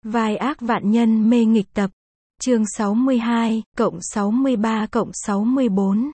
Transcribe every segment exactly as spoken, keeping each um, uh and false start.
Vai ác vạn nhân mê nghịch tập. Chương sáu mươi hai, cộng sáu mươi ba cộng sáu mươi bốn.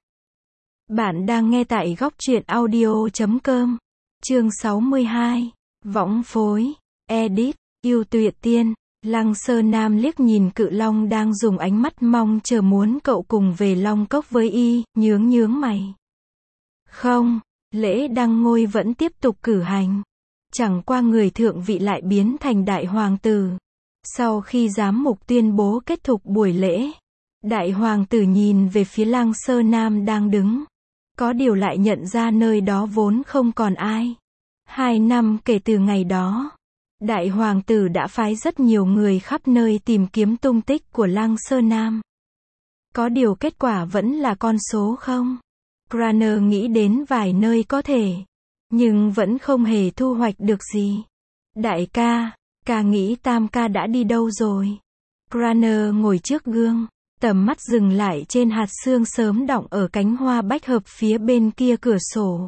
Bạn đang nghe tại góc truyện audio chấm com. Chương sáu mươi hai. Võng phối. Edit. Yêu tuyệt tiên. Lăng Sơ Nam liếc nhìn Cự Long đang dùng ánh mắt mong chờ muốn cậu cùng về Long Cốc với y, nhướng nhướng mày. Không, lễ đăng ngôi vẫn tiếp tục cử hành. Chẳng qua người thượng vị lại biến thành đại hoàng tử. Sau khi giám mục tuyên bố kết thúc buổi lễ, đại hoàng tử nhìn về phía Lăng Sơ Nam đang đứng. Có điều lại nhận ra nơi đó vốn không còn ai. Hai năm kể từ ngày đó, đại hoàng tử đã phái rất nhiều người khắp nơi tìm kiếm tung tích của Lăng Sơ Nam. Có điều kết quả vẫn là con số không. Cranner nghĩ đến vài nơi có thể, nhưng vẫn không hề thu hoạch được gì. Đại ca, ca nghĩ Tam ca đã đi đâu rồi? Cranner ngồi trước gương, tầm mắt dừng lại trên hạt sương sớm đọng ở cánh hoa bách hợp phía bên kia cửa sổ.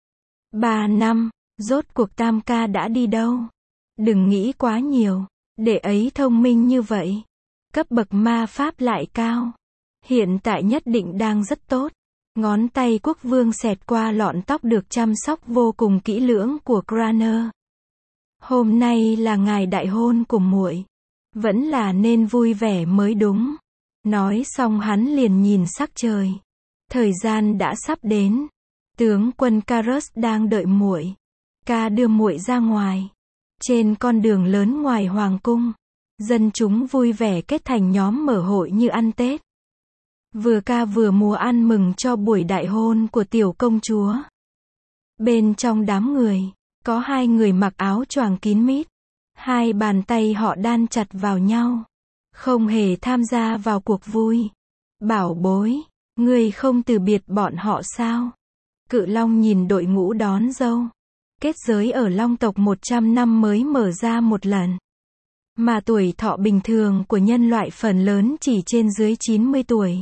Ba năm, rốt cuộc Tam ca đã đi đâu? Đừng nghĩ quá nhiều, đệ ấy thông minh như vậy. Cấp bậc ma pháp lại cao. Hiện tại nhất định đang rất tốt. Ngón tay quốc vương xẹt qua lọn tóc được chăm sóc vô cùng kỹ lưỡng của Cranner. Hôm nay là ngày đại hôn của muội, vẫn là nên vui vẻ mới đúng. Nói xong hắn liền nhìn sắc trời. Thời gian đã sắp đến. Tướng quân Carus đang đợi muội. Ca đưa muội ra ngoài. Trên con đường lớn ngoài hoàng cung, dân chúng vui vẻ kết thành nhóm mở hội như ăn Tết. Vừa ca vừa múa ăn mừng cho buổi đại hôn của tiểu công chúa. Bên trong đám người, có hai người mặc áo choàng kín mít. Hai bàn tay họ đan chặt vào nhau. Không hề tham gia vào cuộc vui. Bảo bối, ngươi không từ biệt bọn họ sao? Cự Long nhìn đội ngũ đón dâu. Kết giới ở Long tộc một trăm năm mới mở ra một lần. Mà tuổi thọ bình thường của nhân loại phần lớn chỉ trên dưới chín mươi tuổi.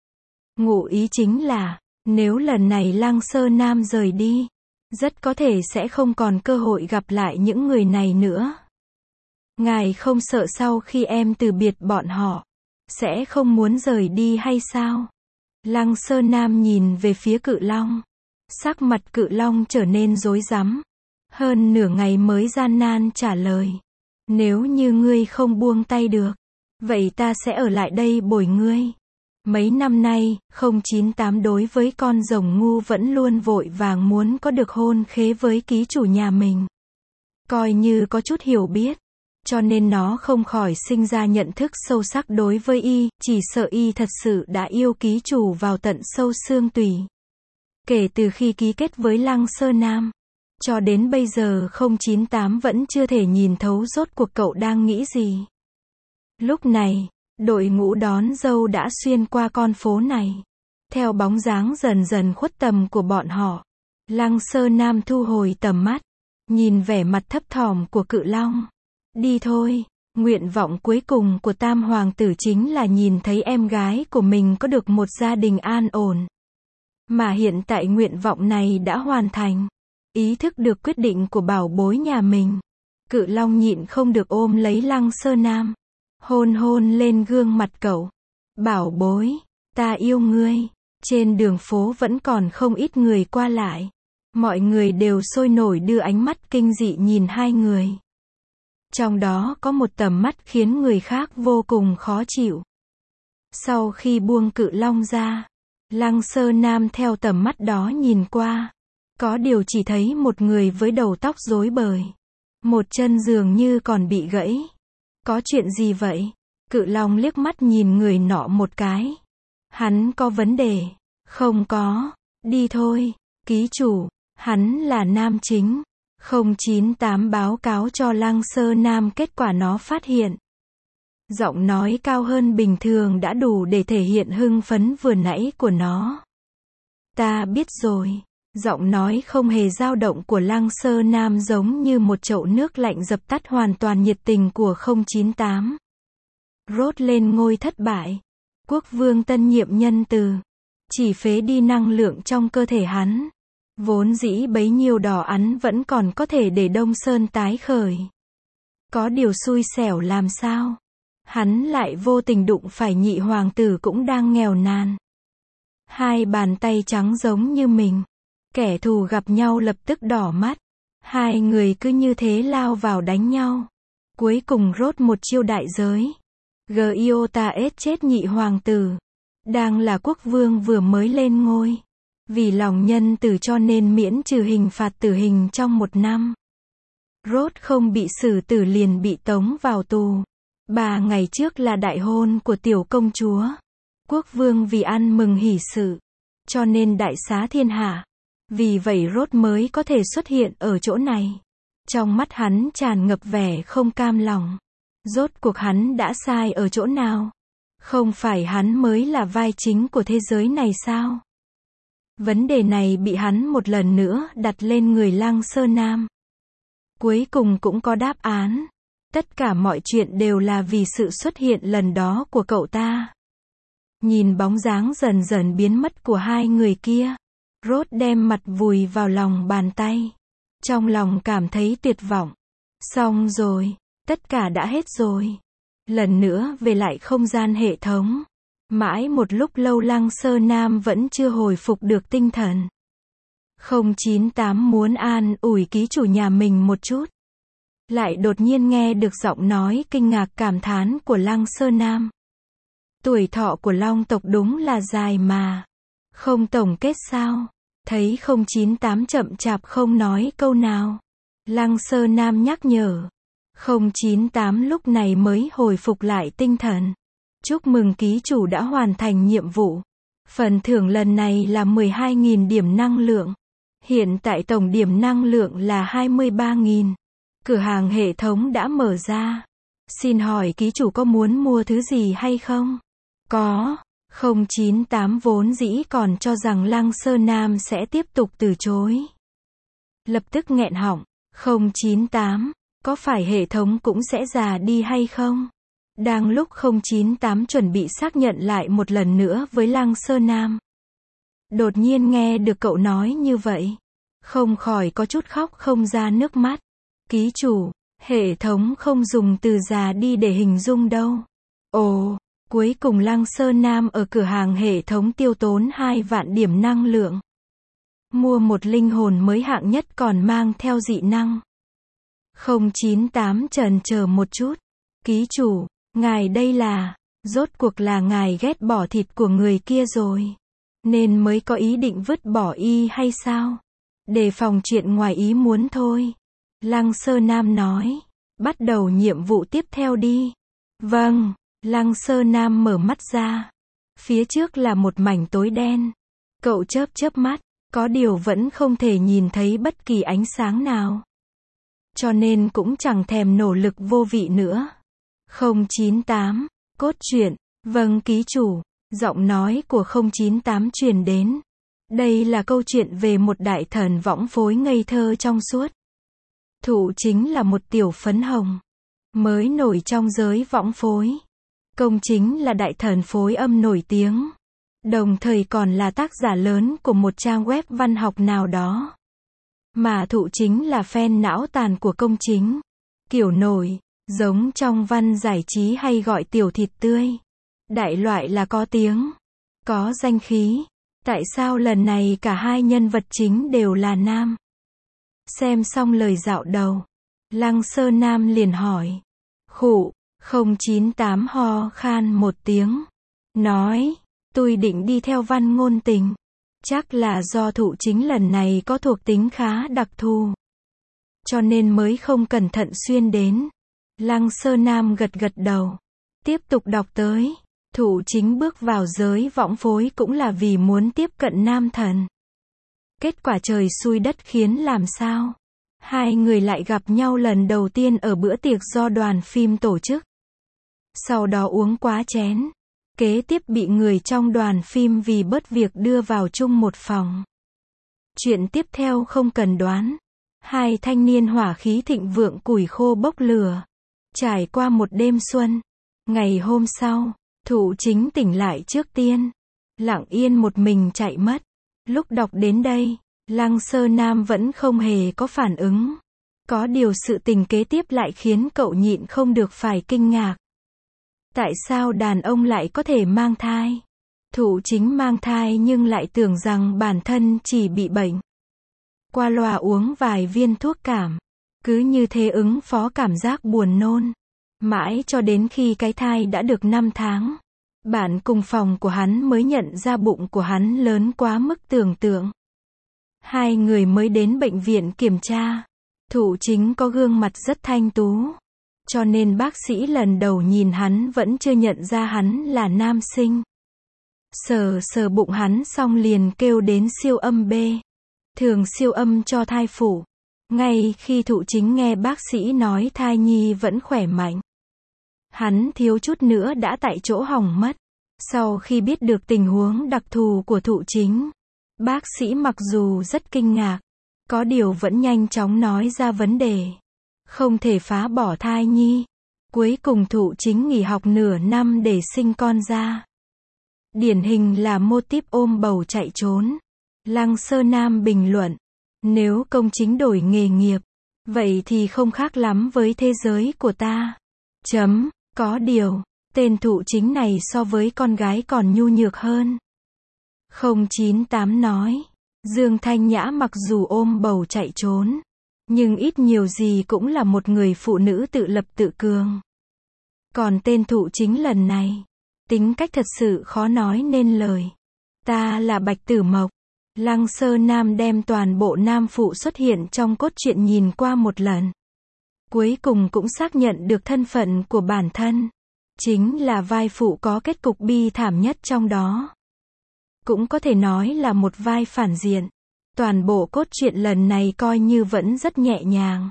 Ngụ ý chính là, nếu lần này Lăng Sơ Nam rời đi, rất có thể sẽ không còn cơ hội gặp lại những người này nữa. Ngài không sợ sau khi em từ biệt bọn họ, sẽ không muốn rời đi hay sao? Lăng Sơ Nam nhìn về phía Cự Long. Sắc mặt Cự Long trở nên rối rắm. Hơn nửa ngày mới gian nan trả lời. Nếu như ngươi không buông tay được, vậy ta sẽ ở lại đây bồi ngươi. Mấy năm nay, không chín tám đối với con rồng ngu vẫn luôn vội vàng muốn có được hôn khế với ký chủ nhà mình. Coi như có chút hiểu biết, cho nên nó không khỏi sinh ra nhận thức sâu sắc đối với y, chỉ sợ y thật sự đã yêu ký chủ vào tận sâu xương tủy. Kể từ khi ký kết với Lăng Sơ Nam, cho đến bây giờ không chín tám vẫn chưa thể nhìn thấu rốt cuộc cậu đang nghĩ gì. Lúc này, đội ngũ đón dâu đã xuyên qua con phố này. Theo bóng dáng dần dần khuất tầm của bọn họ, Lăng Sơ Nam thu hồi tầm mắt, nhìn vẻ mặt thấp thỏm của Cự Long. Đi thôi, nguyện vọng cuối cùng của Tam Hoàng tử chính là nhìn thấy em gái của mình có được một gia đình an ổn. Mà hiện tại nguyện vọng này đã hoàn thành. Ý thức được quyết định của bảo bối nhà mình, Cự Long nhịn không được ôm lấy Lăng Sơ Nam. Hôn hôn lên gương mặt cậu. Bảo bối, ta yêu ngươi. Trên đường phố vẫn còn không ít người qua lại. Mọi người đều sôi nổi đưa ánh mắt kinh dị nhìn hai người. Trong đó có một tầm mắt khiến người khác vô cùng khó chịu. Sau khi buông Cự Long ra, Lăng Sơ Nam theo tầm mắt đó nhìn qua. Có điều chỉ thấy một người với đầu tóc rối bời. Một chân dường như còn bị gãy. Có chuyện gì vậy? Cự Long liếc mắt nhìn người nọ một cái. Hắn có vấn đề. Không có. Đi thôi. Ký chủ. Hắn là nam chính. không chín tám báo cáo cho Lăng Sơ Nam kết quả nó phát hiện. Giọng nói cao hơn bình thường đã đủ để thể hiện hưng phấn vừa nãy của nó. Ta biết rồi. Giọng nói không hề dao động của Lăng Sơ Nam giống như một chậu nước lạnh dập tắt hoàn toàn nhiệt tình của không chín tám. Rốt lên ngôi thất bại. Quốc vương tân nhiệm nhân từ. Chỉ phế đi năng lượng trong cơ thể hắn. Vốn dĩ bấy nhiêu đỏ ắn vẫn còn có thể để Đông Sơn tái khởi. Có điều xui xẻo làm sao? Hắn lại vô tình đụng phải nhị hoàng tử cũng đang nghèo nàn. Hai bàn tay trắng giống như mình. Kẻ thù gặp nhau lập tức đỏ mắt. Hai người cứ như thế lao vào đánh nhau. Cuối cùng rốt một chiêu đại giới. Giotaes chết nhị hoàng tử. Đang là quốc vương vừa mới lên ngôi. Vì lòng nhân từ cho nên miễn trừ hình phạt tử hình trong một năm. Rốt không bị xử tử liền bị tống vào tù. Ba ngày trước là đại hôn của tiểu công chúa. Quốc vương vì ăn mừng hỷ sự, cho nên đại xá thiên hạ. Vì vậy Rốt mới có thể xuất hiện ở chỗ này. Trong mắt hắn tràn ngập vẻ không cam lòng. Rốt cuộc hắn đã sai ở chỗ nào? Không phải hắn mới là vai chính của thế giới này sao? Vấn đề này bị hắn một lần nữa đặt lên người Lăng Sơ Nam. Cuối cùng cũng có đáp án. Tất cả mọi chuyện đều là vì sự xuất hiện lần đó của cậu ta. Nhìn bóng dáng dần dần biến mất của hai người kia, Rốt đem mặt vùi vào lòng bàn tay. Trong lòng cảm thấy tuyệt vọng. Xong rồi, tất cả đã hết rồi. Lần nữa về lại không gian hệ thống. Mãi một lúc lâu Lăng Sơ Nam vẫn chưa hồi phục được tinh thần. không chín tám muốn an ủi ký chủ nhà mình một chút. Lại đột nhiên nghe được giọng nói kinh ngạc cảm thán của Lăng Sơ Nam. Tuổi thọ của Long tộc đúng là dài mà. Không tổng kết sao? Thấy không chín tám chậm chạp không nói câu nào. Lăng Sơ Nam nhắc nhở. không chín tám lúc này mới hồi phục lại tinh thần. Chúc mừng ký chủ đã hoàn thành nhiệm vụ. Phần thưởng lần này là mười hai nghìn điểm năng lượng. Hiện tại tổng điểm năng lượng là hai mươi ba nghìn. Cửa hàng hệ thống đã mở ra. Xin hỏi ký chủ có muốn mua thứ gì hay không? Có. không chín tám vốn dĩ còn cho rằng Lăng Sơ Nam sẽ tiếp tục từ chối. Lập tức nghẹn họng. không chín tám, có phải hệ thống cũng sẽ già đi hay không? Đang lúc không chín tám chuẩn bị xác nhận lại một lần nữa với Lăng Sơ Nam. Đột nhiên nghe được cậu nói như vậy. Không khỏi có chút khóc không ra nước mắt. Ký chủ, hệ thống không dùng từ già đi để hình dung đâu. Ồ, cuối cùng Lăng Sơ Nam ở cửa hàng hệ thống tiêu tốn hai vạn điểm năng lượng. Mua một linh hồn mới hạng nhất còn mang theo dị năng. không chín tám chần chờ một chút. Ký chủ, ngài đây là, rốt cuộc là ngài ghét bỏ thịt của người kia rồi. Nên mới có ý định vứt bỏ y hay sao? Đề phòng chuyện ngoài ý muốn thôi. Lăng Sơ Nam nói. Bắt đầu nhiệm vụ tiếp theo đi. Vâng. Lăng Sơ Nam mở mắt ra. Phía trước là một mảnh tối đen. Cậu chớp chớp mắt. Có điều vẫn không thể nhìn thấy bất kỳ ánh sáng nào. Cho nên cũng chẳng thèm nỗ lực vô vị nữa. không chín tám. Cốt truyện. Vâng ký chủ. Giọng nói của không chín tám truyền đến. Đây là câu chuyện về một đại thần võng phối ngây thơ trong suốt. Thụ chính là một tiểu phấn hồng. Mới nổi trong giới võng phối. Công chính là đại thần phối âm nổi tiếng. Đồng thời còn là tác giả lớn của một trang web văn học nào đó. Mà thụ chính là fan não tàn của công chính. Kiểu nổi, giống trong văn giải trí hay gọi tiểu thịt tươi. Đại loại là có tiếng, có danh khí. Tại sao lần này cả hai nhân vật chính đều là nam? Xem xong lời dạo đầu, Lăng Sơ Nam liền hỏi. Khụ, không chín tám ho khan một tiếng. Nói, tôi định đi theo văn ngôn tình. Chắc là do thụ chính lần này có thuộc tính khá đặc thù. Cho nên mới không cẩn thận xuyên đến. Lăng Sơ Nam gật gật đầu. Tiếp tục đọc tới. Thụ chính bước vào giới võng phối cũng là vì muốn tiếp cận nam thần. Kết quả trời xui đất khiến làm sao? Hai người lại gặp nhau lần đầu tiên ở bữa tiệc do đoàn phim tổ chức. Sau đó uống quá chén. Kế tiếp bị người trong đoàn phim vì bớt việc đưa vào chung một phòng. Chuyện tiếp theo không cần đoán. Hai thanh niên hỏa khí thịnh vượng củi khô bốc lửa. Trải qua một đêm xuân. Ngày hôm sau, thụ chính tỉnh lại trước tiên. Lặng yên một mình chạy mất. Lúc đọc đến đây, Lăng Sơ Nam vẫn không hề có phản ứng. Có điều sự tình kế tiếp lại khiến cậu nhịn không được phải kinh ngạc. Tại sao đàn ông lại có thể mang thai? Thụ Chính mang thai nhưng lại tưởng rằng bản thân chỉ bị bệnh. Qua loa uống vài viên thuốc cảm. Cứ như thế ứng phó cảm giác buồn nôn. Mãi cho đến khi cái thai đã được năm tháng. Bạn cùng phòng của hắn mới nhận ra bụng của hắn lớn quá mức tưởng tượng. Hai người mới đến bệnh viện kiểm tra. Thụ Chính có gương mặt rất thanh tú. Cho nên bác sĩ lần đầu nhìn hắn vẫn chưa nhận ra hắn là nam sinh. Sờ sờ bụng hắn xong liền kêu đến siêu âm B. Thường siêu âm cho thai phụ. Ngay khi Thụ Chính nghe bác sĩ nói thai nhi vẫn khỏe mạnh. Hắn thiếu chút nữa đã tại chỗ hỏng mất. Sau khi biết được tình huống đặc thù của Thụ Chính, bác sĩ mặc dù rất kinh ngạc, có điều vẫn nhanh chóng nói ra vấn đề. Không thể phá bỏ thai nhi. Cuối cùng Thụ Chính nghỉ học nửa năm để sinh con ra. Điển hình là mô típ ôm bầu chạy trốn. Lăng Sơ Nam bình luận, nếu công chính đổi nghề nghiệp, vậy thì không khác lắm với thế giới của ta. Chấm, có điều, tên Thụ Chính này so với con gái còn nhu nhược hơn. không chín tám nói, Dương Thanh Nhã mặc dù ôm bầu chạy trốn, nhưng ít nhiều gì cũng là một người phụ nữ tự lập tự cường. Còn tên Thụ Chính lần này, tính cách thật sự khó nói nên lời. Ta là Bạch Tử Mộc. Lăng Sơ Nam đem toàn bộ nam phụ xuất hiện trong cốt truyện nhìn qua một lần. Cuối cùng cũng xác nhận được thân phận của bản thân. Chính là vai phụ có kết cục bi thảm nhất trong đó. Cũng có thể nói là một vai phản diện. Toàn bộ cốt truyện lần này coi như vẫn rất nhẹ nhàng.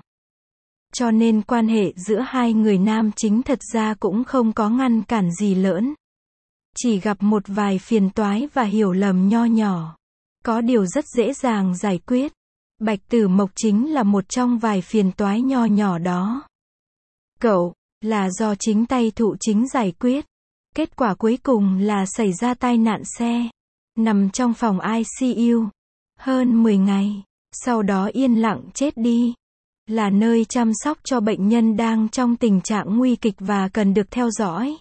Cho nên quan hệ giữa hai người nam chính thật ra cũng không có ngăn cản gì lớn. Chỉ gặp một vài phiền toái và hiểu lầm nho nhỏ. Có điều rất dễ dàng giải quyết. Bạch Tử Mộc chính là một trong vài phiền toái nho nhỏ đó. Cậu, là do chính tay Thụ Chính giải quyết. Kết quả cuối cùng là xảy ra tai nạn xe. Nằm trong phòng I C U. Hơn mười ngày. Sau đó yên lặng chết đi. Là nơi chăm sóc cho bệnh nhân đang trong tình trạng nguy kịch và cần được theo dõi.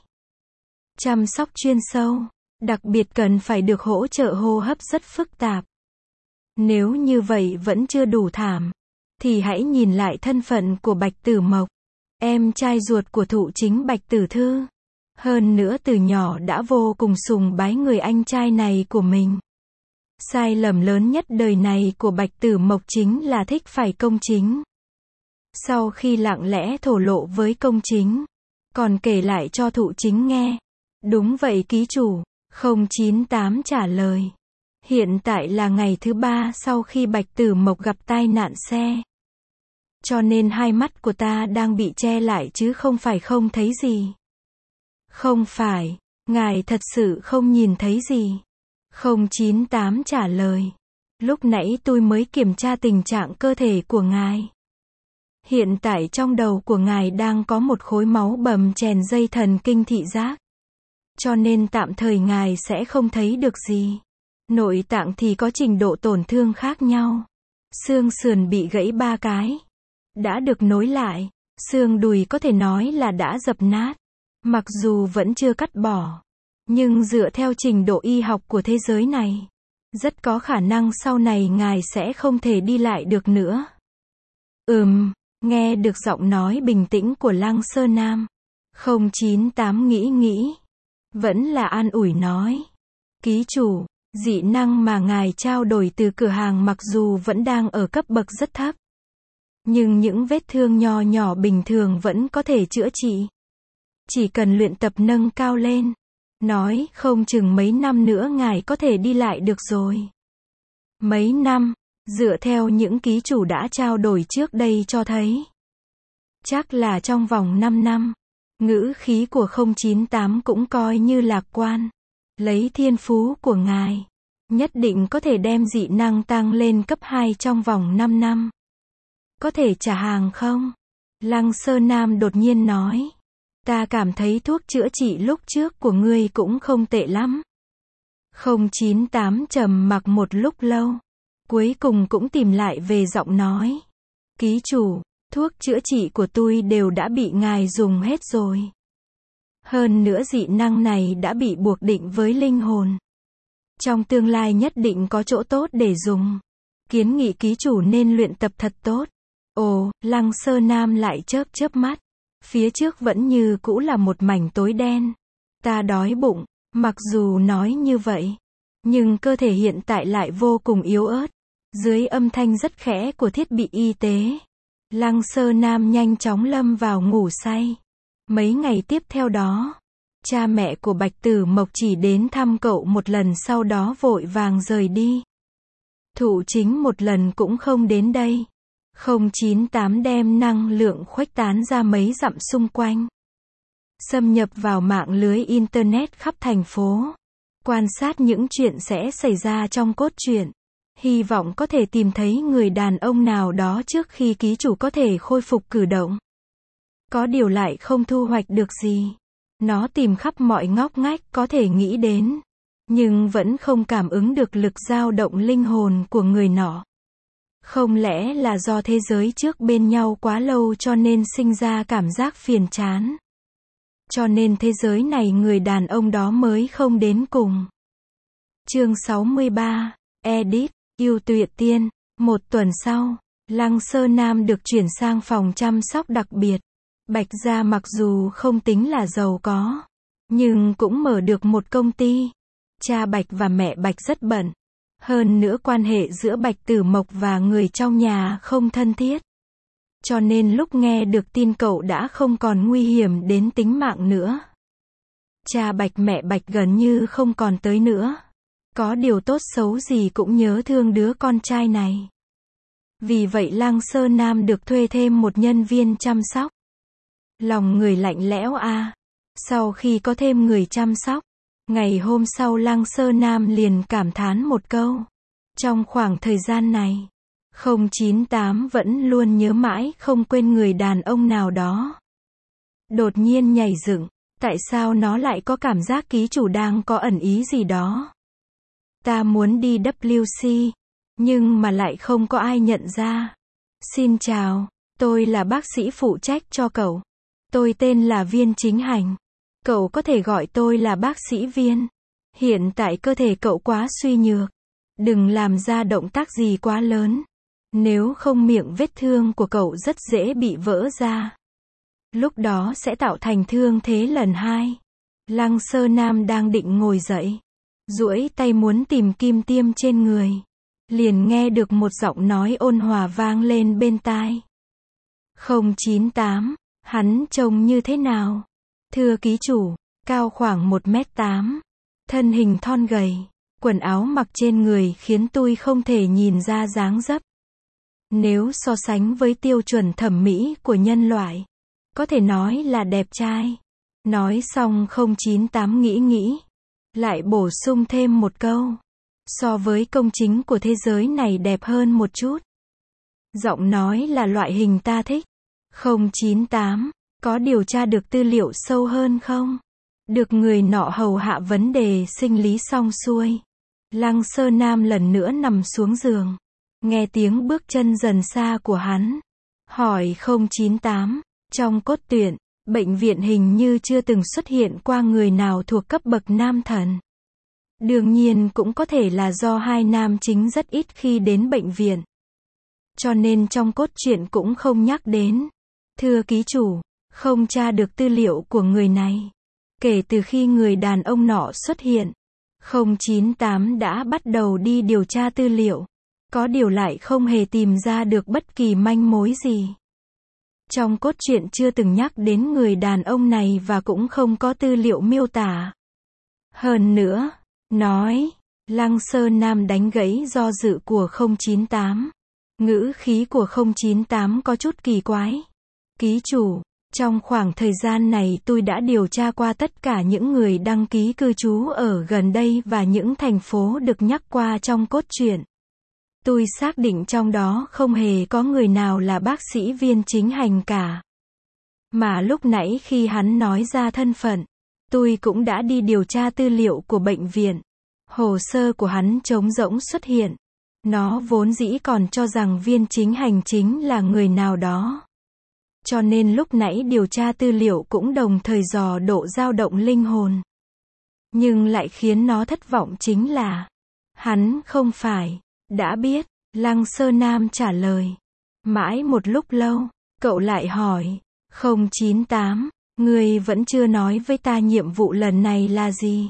Chăm sóc chuyên sâu. Đặc biệt cần phải được hỗ trợ hô hấp rất phức tạp. Nếu như vậy vẫn chưa đủ thảm, thì hãy nhìn lại thân phận của Bạch Tử Mộc, em trai ruột của Thụ Chính Bạch Tử Thư. Hơn nữa từ nhỏ đã vô cùng sùng bái người anh trai này của mình. Sai lầm lớn nhất đời này của Bạch Tử Mộc chính là thích phải công chính. Sau khi lặng lẽ thổ lộ với công chính, còn kể lại cho Thụ Chính nghe. Đúng vậy ký chủ. không chín tám trả lời. Hiện tại là ngày thứ ba sau khi Bạch Tử Mộc gặp tai nạn xe. Cho nên hai mắt của ta đang bị che lại chứ không phải không thấy gì. Không phải, ngài thật sự không nhìn thấy gì. không chín tám trả lời. Lúc nãy tôi mới kiểm tra tình trạng cơ thể của ngài. Hiện tại trong đầu của ngài đang có một khối máu bầm chèn dây thần kinh thị giác. Cho nên tạm thời ngài sẽ không thấy được gì. Nội tạng thì có trình độ tổn thương khác nhau. Xương sườn bị gãy ba cái. Đã được nối lại. Xương đùi có thể nói là đã dập nát. Mặc dù vẫn chưa cắt bỏ. Nhưng dựa theo trình độ y học của thế giới này, rất có khả năng sau này ngài sẽ không thể đi lại được nữa. Ừm, nghe được giọng nói bình tĩnh của Lăng Sơ Nam. không chín tám nghĩ nghĩ. Vẫn là an ủi nói. Ký chủ, dị năng mà ngài trao đổi từ cửa hàng mặc dù vẫn đang ở cấp bậc rất thấp. Nhưng những vết thương nho nhỏ bình thường vẫn có thể chữa trị. Chỉ cần luyện tập nâng cao lên. Nói không chừng mấy năm nữa ngài có thể đi lại được rồi. Mấy năm, dựa theo những ký chủ đã trao đổi trước đây cho thấy. Chắc là trong vòng năm năm. Ngữ khí của không chín tám cũng coi như lạc quan. Lấy thiên phú của ngài, nhất định có thể đem dị năng tăng lên cấp hai trong vòng năm năm. Có thể trả hàng không? Lăng Sơ Nam đột nhiên nói. Ta cảm thấy thuốc chữa trị lúc trước của ngươi cũng không tệ lắm. không chín tám trầm mặc một lúc lâu. Cuối cùng cũng tìm lại về giọng nói. Ký chủ, Thuốc chữa trị của tôi đều đã bị ngài dùng hết rồi. Hơn nữa dị năng này đã bị buộc định với linh hồn. Trong tương lai nhất định có chỗ tốt để dùng. Kiến nghị ký chủ nên luyện tập thật tốt. Ồ, Lăng Sơ Nam lại chớp chớp mắt. Phía trước vẫn như cũ là một mảnh tối đen. Ta đói bụng. Mặc dù nói như vậy, nhưng cơ thể hiện tại lại vô cùng yếu ớt. Dưới âm thanh rất khẽ của thiết bị y tế, Lăng Sơ Nam nhanh chóng lâm vào ngủ say. Mấy ngày tiếp theo đó, cha mẹ của Bạch Tử Mộc chỉ đến thăm cậu một lần, sau đó vội vàng rời đi. Thụ Chính một lần cũng không đến đây. không chín tám đem năng lượng khuếch tán ra mấy dặm xung quanh. Xâm nhập vào mạng lưới Internet khắp thành phố. Quan sát những chuyện sẽ xảy ra trong cốt truyện. Hy vọng có thể tìm thấy người đàn ông nào đó trước khi ký chủ có thể khôi phục cử động. Có điều lại không thu hoạch được gì. Nó tìm khắp mọi ngóc ngách có thể nghĩ đến, nhưng vẫn không cảm ứng được lực dao động linh hồn của người nọ. Không lẽ là do thế giới trước bên nhau quá lâu cho nên sinh ra cảm giác phiền chán? Cho nên thế giới này người đàn ông đó mới không đến cùng. Chương sáu mươi ba, Edit, Yêu Tuyệt Tiên. Một tuần sau, Lăng Sơ Nam được chuyển sang phòng chăm sóc đặc biệt. Bạch gia mặc dù không tính là giàu có, nhưng cũng mở được một công ty. Cha Bạch và mẹ Bạch rất bận. Hơn nữa quan hệ giữa Bạch Tử Mộc và người trong nhà không thân thiết. Cho nên lúc nghe được tin cậu đã không còn nguy hiểm đến tính mạng nữa, cha Bạch mẹ Bạch gần như không còn tới nữa. Có điều tốt xấu gì cũng nhớ thương đứa con trai này. Vì vậy Lăng Sơ Nam được thuê thêm một nhân viên chăm sóc. Lòng người lạnh lẽo a. À. Sau khi có thêm người chăm sóc, ngày hôm sau Lăng Sơ Nam liền cảm thán một câu. Trong khoảng thời gian này, không chín tám vẫn luôn nhớ mãi không quên người đàn ông nào đó. Đột nhiên nhảy dựng, tại sao nó lại có cảm giác ký chủ đang có ẩn ý gì đó. Ta muốn đi W C, nhưng mà lại không có ai nhận ra. Xin chào, tôi là bác sĩ phụ trách cho cậu. Tôi tên là Viên Chính Hành. Cậu có thể gọi tôi là bác sĩ Viên. Hiện tại cơ thể cậu quá suy nhược. Đừng làm ra động tác gì quá lớn. Nếu không miệng vết thương của cậu rất dễ bị vỡ ra. Lúc đó sẽ tạo thành thương thế lần hai. Lăng Sơ Nam đang định ngồi dậy, duỗi tay muốn tìm kim tiêm trên người. Liền nghe được một giọng nói ôn hòa vang lên bên tai. không chín tám, hắn trông như thế nào? Thưa ký chủ, cao khoảng một mét tám. Thân hình thon gầy. Quần áo mặc trên người khiến tôi không thể nhìn ra dáng dấp. Nếu so sánh với tiêu chuẩn thẩm mỹ của nhân loại, có thể nói là đẹp trai. Nói xong không chín tám nghĩ nghĩ, lại bổ sung thêm một câu. So với công chính của thế giới này đẹp hơn một chút. Giọng nói là loại hình ta thích. không chín tám, có điều tra được tư liệu sâu hơn không? Được người nọ hầu hạ vấn đề sinh lý xong xuôi. Lăng Sơ Nam lần nữa nằm xuống giường. Nghe tiếng bước chân dần xa của hắn. Hỏi không chín tám, trong cốt truyện, bệnh viện hình như chưa từng xuất hiện qua người nào thuộc cấp bậc nam thần. Đương nhiên cũng có thể là do hai nam chính rất ít khi đến bệnh viện. Cho nên trong cốt truyện cũng không nhắc đến. Thưa ký chủ, không tra được tư liệu của người này. Kể từ khi người đàn ông nọ xuất hiện, không chín tám đã bắt đầu đi điều tra tư liệu. Có điều lại không hề tìm ra được bất kỳ manh mối gì. Trong cốt truyện chưa từng nhắc đến người đàn ông này và cũng không có tư liệu miêu tả. Hơn nữa, nói, Lăng Sơ Nam đánh gãy do dự của không chín tám. Ngữ khí của không chín tám có chút kỳ quái. Ký chủ, trong khoảng thời gian này tôi đã điều tra qua tất cả những người đăng ký cư trú ở gần đây và những thành phố được nhắc qua trong cốt truyện. Tôi xác định trong đó không hề có người nào là bác sĩ Viên Chính Hành cả. Mà lúc nãy khi hắn nói ra thân phận, tôi cũng đã đi điều tra tư liệu của bệnh viện. Hồ sơ của hắn trống rỗng xuất hiện. Nó vốn dĩ còn cho rằng Viên Chính Hành chính là người nào đó. Cho nên lúc nãy điều tra tư liệu cũng đồng thời dò độ dao động linh hồn. Nhưng lại khiến nó thất vọng chính là, hắn không phải, đã biết, Lăng Sơ Nam trả lời. Mãi một lúc lâu, cậu lại hỏi, không chín tám, ngươi vẫn chưa nói với ta nhiệm vụ lần này là gì?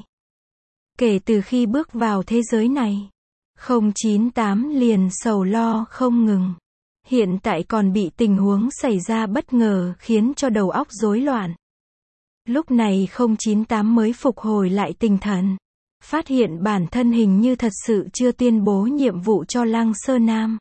Kể từ khi bước vào thế giới này, không chín tám liền sầu lo không ngừng. Hiện tại còn bị tình huống xảy ra bất ngờ khiến cho đầu óc rối loạn. Lúc này không chín tám mới phục hồi lại tinh thần. Phát hiện bản thân hình như thật sự chưa tuyên bố nhiệm vụ cho Lăng Sơ Nam.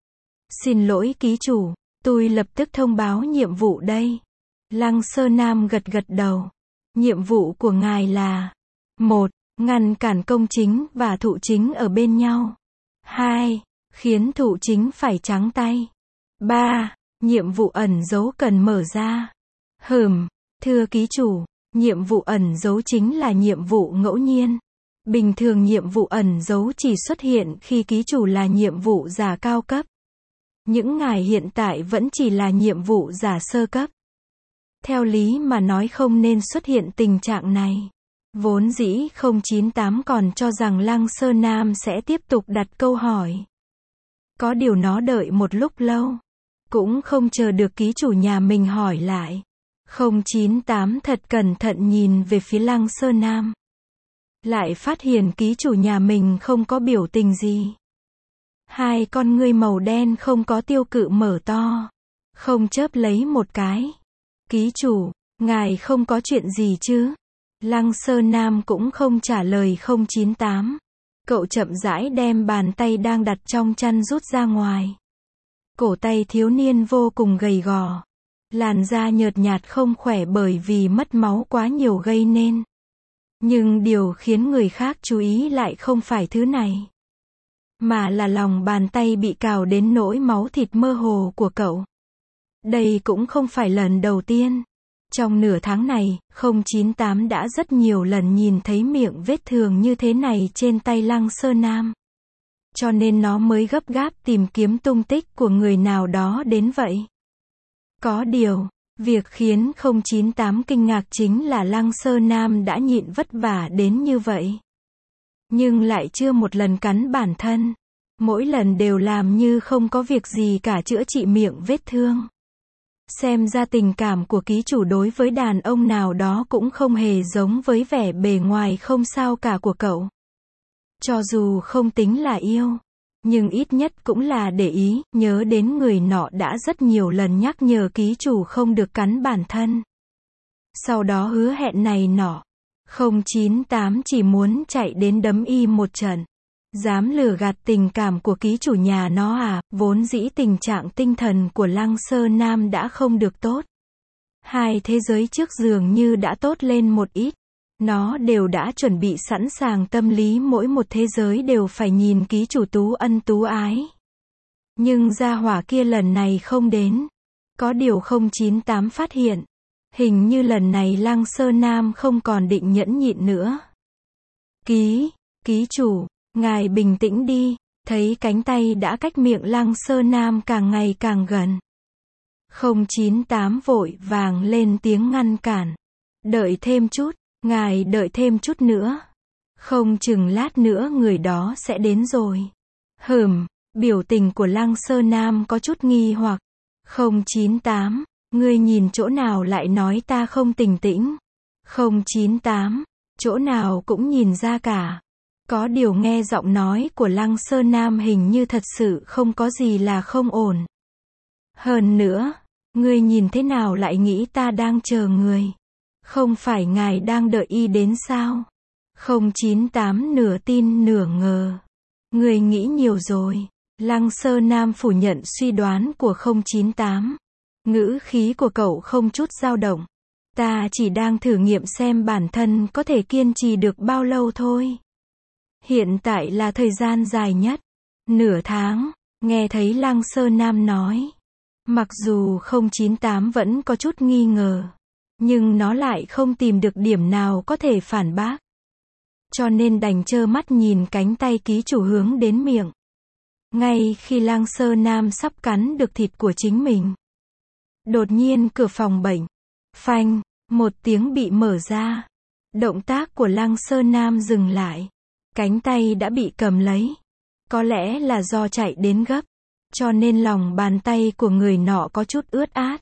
Xin lỗi ký chủ, tôi lập tức thông báo nhiệm vụ đây. Lăng Sơ Nam gật gật đầu. Nhiệm vụ của ngài là một. Ngăn cản công chính và thụ chính ở bên nhau. hai. Khiến thụ chính phải trắng tay. ba. Nhiệm vụ ẩn dấu cần mở ra. Hừm, thưa ký chủ, nhiệm vụ ẩn dấu chính là nhiệm vụ ngẫu nhiên. Bình thường nhiệm vụ ẩn dấu chỉ xuất hiện khi ký chủ là nhiệm vụ giả cao cấp. Những ngài hiện tại vẫn chỉ là nhiệm vụ giả sơ cấp. Theo lý mà nói không nên xuất hiện tình trạng này. Vốn dĩ không chín tám còn cho rằng Lăng Sơ Nam sẽ tiếp tục đặt câu hỏi. Có điều nó đợi một lúc lâu, cũng không chờ được ký chủ nhà mình hỏi lại. không chín tám thật cẩn thận nhìn về phía Lăng Sơ Nam. Lại phát hiện ký chủ nhà mình không có biểu tình gì. Hai con ngươi màu đen không có tiêu cự mở to. Không chớp lấy một cái. Ký chủ, ngài không có chuyện gì chứ? Lăng Sơ Nam cũng không trả lời không chín tám. Cậu chậm rãi đem bàn tay đang đặt trong chăn rút ra ngoài. Cổ tay thiếu niên vô cùng gầy gò. Làn da nhợt nhạt không khỏe bởi vì mất máu quá nhiều gây nên. Nhưng điều khiến người khác chú ý lại không phải thứ này. Mà là lòng bàn tay bị cào đến nỗi máu thịt mơ hồ của cậu. Đây cũng không phải lần đầu tiên. Trong nửa tháng này, không chín tám đã rất nhiều lần nhìn thấy miệng vết thương như thế này trên tay Lăng Sơ Nam. Cho nên nó mới gấp gáp tìm kiếm tung tích của người nào đó đến vậy. Có điều, việc khiến không chín tám kinh ngạc chính là Lăng Sơ Nam đã nhịn vất vả đến như vậy. Nhưng lại chưa một lần cắn bản thân. Mỗi lần đều làm như không có việc gì cả chữa trị miệng vết thương. Xem ra tình cảm của ký chủ đối với đàn ông nào đó cũng không hề giống với vẻ bề ngoài không sao cả của cậu. Cho dù không tính là yêu, nhưng ít nhất cũng là để ý, nhớ đến người nọ đã rất nhiều lần nhắc nhở ký chủ không được cắn bản thân. Sau đó hứa hẹn này nọ, không chín tám chỉ muốn chạy đến đấm y một trận. Dám lừa gạt tình cảm của ký chủ nhà nó à, vốn dĩ tình trạng tinh thần của Lăng Sơ Nam đã không được tốt. Hai thế giới trước dường như đã tốt lên một ít. Nó đều đã chuẩn bị sẵn sàng tâm lý mỗi một thế giới đều phải nhìn ký chủ tú ân tú ái. Nhưng gia hỏa kia lần này không đến. Có điều không chín tám phát hiện. Hình như lần này Lăng Sơ Nam không còn định nhẫn nhịn nữa. Ký, ký chủ. Ngài bình tĩnh đi, thấy cánh tay đã cách miệng Lăng Sơ Nam càng ngày càng gần. không chín tám vội vàng lên tiếng ngăn cản. Đợi thêm chút, ngài đợi thêm chút nữa. Không chừng lát nữa người đó sẽ đến rồi. Hừm, biểu tình của Lăng Sơ Nam có chút nghi hoặc. không chín tám, ngươi nhìn chỗ nào lại nói ta không tỉnh tĩnh. không chín tám, chỗ nào cũng nhìn ra cả. Có điều nghe giọng nói của Lăng Sơ Nam hình như thật sự không có gì là không ổn. Hơn nữa, ngươi nhìn thế nào lại nghĩ ta đang chờ người? Không phải ngài đang đợi y đến sao? không chín tám nửa tin nửa ngờ. Ngươi nghĩ nhiều rồi. Lăng Sơ Nam phủ nhận suy đoán của không chín tám. Ngữ khí của cậu không chút dao động. Ta chỉ đang thử nghiệm xem bản thân có thể kiên trì được bao lâu thôi. Hiện tại là thời gian dài nhất. Nửa tháng, nghe thấy Lăng Sơ Nam nói. Mặc dù không chín tám vẫn có chút nghi ngờ. Nhưng nó lại không tìm được điểm nào có thể phản bác. Cho nên đành trơ mắt nhìn cánh tay ký chủ hướng đến miệng. Ngay khi Lăng Sơ Nam sắp cắn được thịt của chính mình. Đột nhiên cửa phòng bệnh. Phanh, một tiếng bị mở ra. Động tác của Lăng Sơ Nam dừng lại. Cánh tay đã bị cầm lấy. Có lẽ là do chạy đến gấp, cho nên lòng bàn tay của người nọ có chút ướt át.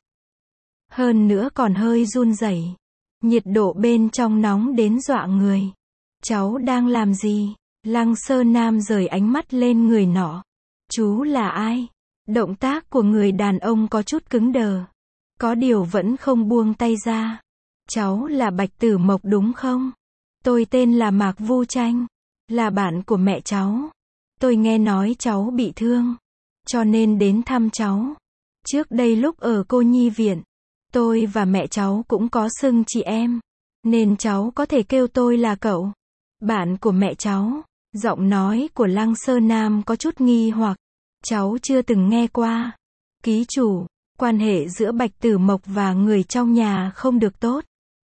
Hơn nữa còn hơi run rẩy. Nhiệt độ bên trong nóng đến dọa người. Cháu đang làm gì? Lăng Sơ Nam rời ánh mắt lên người nọ. Chú là ai? Động tác của người đàn ông có chút cứng đờ. Có điều vẫn không buông tay ra. Cháu là Bạch Tử Mộc đúng không? Tôi tên là Mạc Vu Tranh. Là bạn của mẹ cháu. Tôi nghe nói cháu bị thương. Cho nên đến thăm cháu. Trước đây lúc ở cô nhi viện, tôi và mẹ cháu cũng có xưng chị em. Nên cháu có thể kêu tôi là cậu. Bạn của mẹ cháu. Giọng nói của Lăng Sơ Nam có chút nghi hoặc. Cháu chưa từng nghe qua. Ký chủ, quan hệ giữa Bạch Tử Mộc và người trong nhà không được tốt.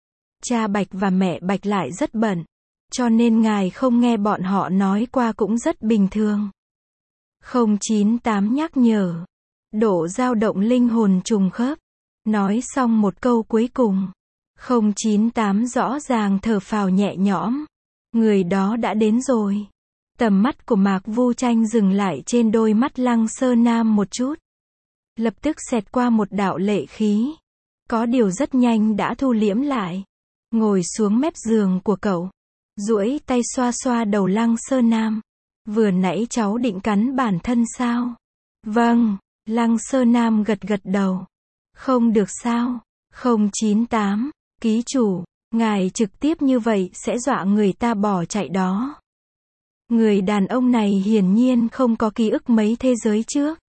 Cha Bạch và mẹ Bạch lại rất bận. Cho nên ngài không nghe bọn họ nói qua cũng rất bình thường. không chín tám nhắc nhở. Độ dao động linh hồn trùng khớp. Nói xong một câu cuối cùng. không chín tám rõ ràng thở phào nhẹ nhõm. Người đó đã đến rồi. Tầm mắt của Mạc Vu Tranh dừng lại trên đôi mắt Lăng Sơ Nam một chút. Lập tức xẹt qua một đạo lệ khí. Có điều rất nhanh đã thu liễm lại. Ngồi xuống mép giường của cậu. Duỗi tay xoa xoa đầu Lăng Sơ Nam. Vừa nãy cháu định cắn bản thân sao? Vâng, Lăng Sơ Nam gật gật đầu. Không được sao? không chín tám, ký chủ, ngài trực tiếp như vậy sẽ dọa người ta bỏ chạy đó. Người đàn ông này hiển nhiên không có ký ức mấy thế giới trước.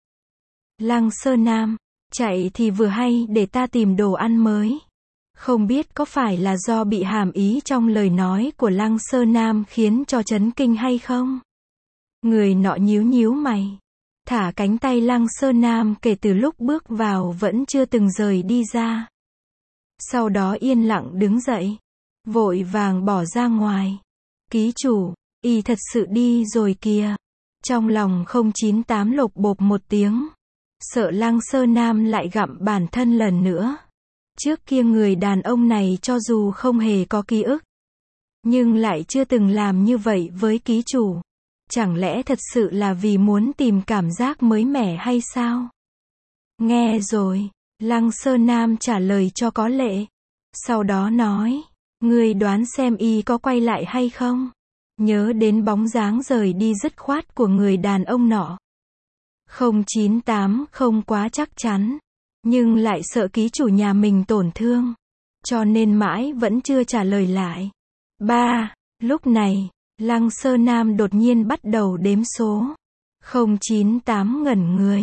Lăng Sơ Nam, chạy thì vừa hay để ta tìm đồ ăn mới. Không biết có phải là do bị hàm ý trong lời nói của Lăng Sơ Nam khiến cho chấn kinh hay không? Người nọ nhíu nhíu mày. Thả cánh tay Lăng Sơ Nam kể từ lúc bước vào vẫn chưa từng rời đi ra. Sau đó yên lặng đứng dậy. Vội vàng bỏ ra ngoài. Ký chủ, y thật sự đi rồi kìa. Trong lòng không chín tám lột bột một tiếng. Sợ Lăng Sơ Nam lại gặm bản thân lần nữa. Trước kia người đàn ông này cho dù không hề có ký ức, nhưng lại chưa từng làm như vậy với ký chủ. Chẳng lẽ thật sự là vì muốn tìm cảm giác mới mẻ hay sao? Nghe rồi, Lăng Sơ Nam trả lời cho có lệ. Sau đó nói, ngươi đoán xem y có quay lại hay không? Nhớ đến bóng dáng rời đi dứt khoát của người đàn ông nọ. không chín tám không quá chắc chắn, nhưng lại sợ ký chủ nhà mình tổn thương. Cho nên mãi vẫn chưa trả lời lại. ba. Lúc này, Lăng Sơ Nam đột nhiên bắt đầu đếm số. không chín tám ngẩn người.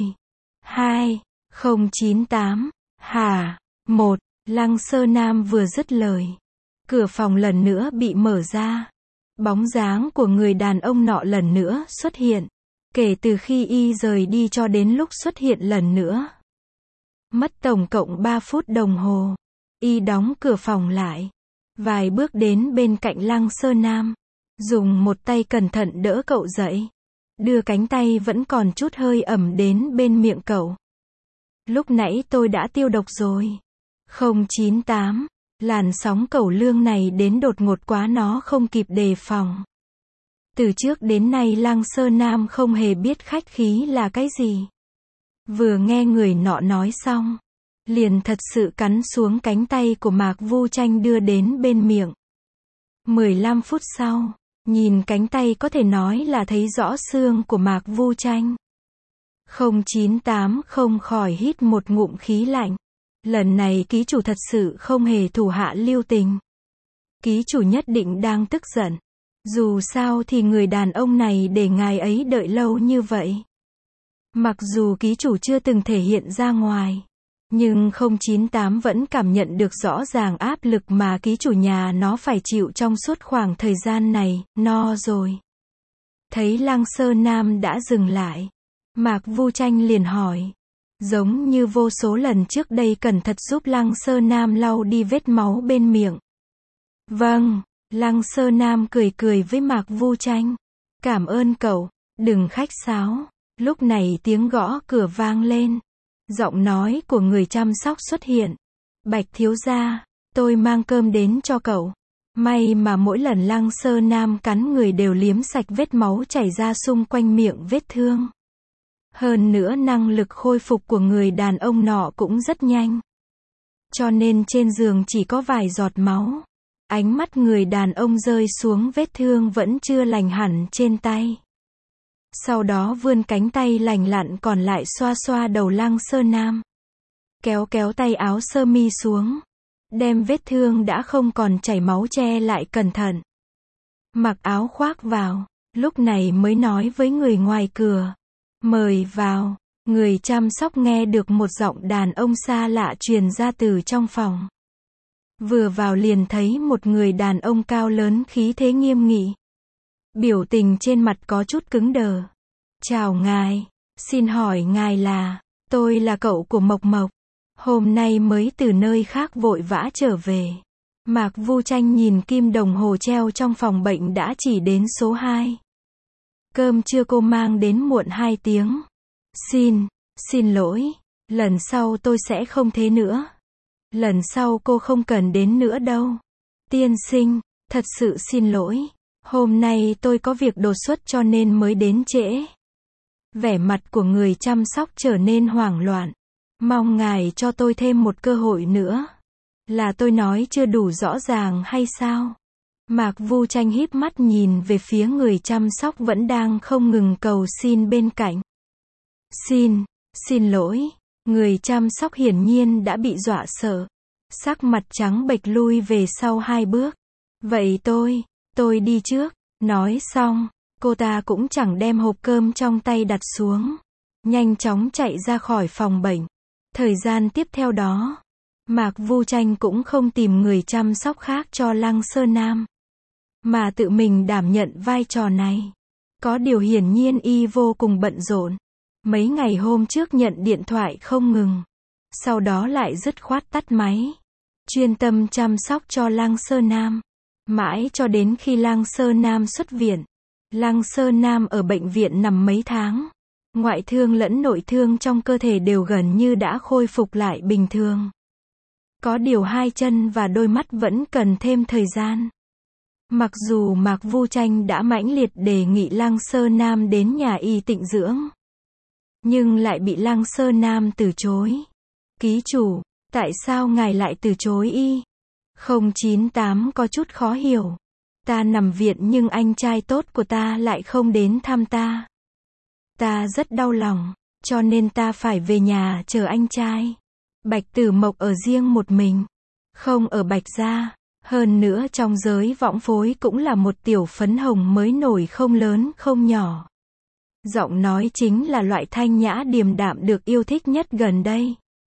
hai. không chín tám. Hả? một. Lăng Sơ Nam vừa dứt lời. Cửa phòng lần nữa bị mở ra. Bóng dáng của người đàn ông nọ lần nữa xuất hiện. Kể từ khi y rời đi cho đến lúc xuất hiện lần nữa. Mất tổng cộng ba phút đồng hồ. Y đóng cửa phòng lại. Vài bước đến bên cạnh Lăng Sơ Nam. Dùng một tay cẩn thận đỡ cậu dậy. Đưa cánh tay vẫn còn chút hơi ẩm đến bên miệng cậu. Lúc nãy tôi đã tiêu độc rồi. không chín tám. Làn sóng cẩu lương này đến đột ngột quá nó không kịp đề phòng. Từ trước đến nay Lăng Sơ Nam không hề biết khách khí là cái gì. Vừa nghe người nọ nói xong, liền thật sự cắn xuống cánh tay của Mạc Vu Tranh đưa đến bên miệng. mười lăm phút sau, nhìn cánh tay có thể nói là thấy rõ xương của Mạc Vu Tranh. không chín tám không khỏi hít một ngụm khí lạnh. Lần này ký chủ thật sự không hề thủ hạ lưu tình. Ký chủ nhất định đang tức giận. Dù sao thì người đàn ông này để ngài ấy đợi lâu như vậy. Mặc dù ký chủ chưa từng thể hiện ra ngoài, nhưng không chín tám vẫn cảm nhận được rõ ràng áp lực mà ký chủ nhà nó phải chịu trong suốt khoảng thời gian này. No rồi. Thấy Lăng Sơ Nam đã dừng lại, Mạc Vu Tranh liền hỏi. Giống như vô số lần trước đây cẩn thận giúp Lăng Sơ Nam lau đi vết máu bên miệng. Vâng, Lăng Sơ Nam cười cười với Mạc Vu Tranh. Cảm ơn cậu, đừng khách sáo. Lúc này tiếng gõ cửa vang lên. Giọng nói của người chăm sóc xuất hiện. Bạch thiếu gia, tôi mang cơm đến cho cậu. May mà mỗi lần Lăng Sơ Nam cắn người đều liếm sạch vết máu chảy ra xung quanh miệng vết thương. Hơn nữa năng lực khôi phục của người đàn ông nọ cũng rất nhanh. Cho nên trên giường chỉ có vài giọt máu. Ánh mắt người đàn ông rơi xuống vết thương vẫn chưa lành hẳn trên tay. Sau đó vươn cánh tay lành lặn còn lại xoa xoa đầu Lăng Sơ Nam. Kéo kéo tay áo sơ mi xuống. Đem vết thương đã không còn chảy máu che lại cẩn thận. Mặc áo khoác vào. Lúc này mới nói với người ngoài cửa. Mời vào. Người chăm sóc nghe được một giọng đàn ông xa lạ truyền ra từ trong phòng. Vừa vào liền thấy một người đàn ông cao lớn khí thế nghiêm nghị. Biểu tình trên mặt có chút cứng đờ. Chào ngài, xin hỏi ngài là, tôi là cậu của Mộc Mộc. Hôm nay mới từ nơi khác vội vã trở về. Mạc Vu Tranh nhìn kim đồng hồ treo trong phòng bệnh đã chỉ đến số hai. Cơm trưa cô mang đến muộn hai tiếng. Xin, xin lỗi, lần sau tôi sẽ không thế nữa. Lần sau cô không cần đến nữa đâu. Tiên sinh, thật sự xin lỗi. Hôm nay tôi có việc đột xuất cho nên mới đến trễ. Vẻ mặt của người chăm sóc trở nên hoảng loạn. Mong ngài cho tôi thêm một cơ hội nữa. Là tôi nói chưa đủ rõ ràng hay sao? Mạc Vu Tranh híp mắt nhìn về phía người chăm sóc vẫn đang không ngừng cầu xin bên cạnh. Xin, xin lỗi. Người chăm sóc hiển nhiên đã bị dọa sợ. Sắc mặt trắng bệch lui về sau hai bước. Vậy tôi, tôi đi trước. Nói xong, cô ta cũng chẳng đem hộp cơm trong tay đặt xuống. Nhanh chóng chạy ra khỏi phòng bệnh. Thời gian tiếp theo đó, Mạc Vu Tranh cũng không tìm người chăm sóc khác cho Lăng Sơ Nam. Mà tự mình đảm nhận vai trò này. Có điều hiển nhiên y vô cùng bận rộn. Mấy ngày hôm trước nhận điện thoại không ngừng. Sau đó lại dứt khoát tắt máy. Chuyên tâm chăm sóc cho Lăng Sơ Nam. Mãi cho đến khi Lăng Sơ Nam xuất viện. Lăng Sơ Nam ở bệnh viện nằm mấy tháng. Ngoại thương lẫn nội thương trong cơ thể đều gần như đã khôi phục lại bình thường. Có điều hai chân và đôi mắt vẫn cần thêm thời gian. Mặc dù Mạc Vu Tranh đã mãnh liệt đề nghị Lăng Sơ Nam đến nhà y tịnh dưỡng. Nhưng lại bị Lăng Sơ Nam từ chối. Ký chủ, tại sao ngài lại từ chối y? không chín tám có chút khó hiểu. Ta nằm viện nhưng anh trai tốt của ta lại không đến thăm ta. Ta rất đau lòng, cho nên ta phải về nhà chờ anh trai. Bạch Tử Mộc ở riêng một mình, không ở Bạch gia. Hơn nữa trong giới võng phối cũng là một tiểu phấn hồng mới nổi không lớn không nhỏ. Giọng nói chính là loại thanh nhã điềm đạm được yêu thích nhất gần đây.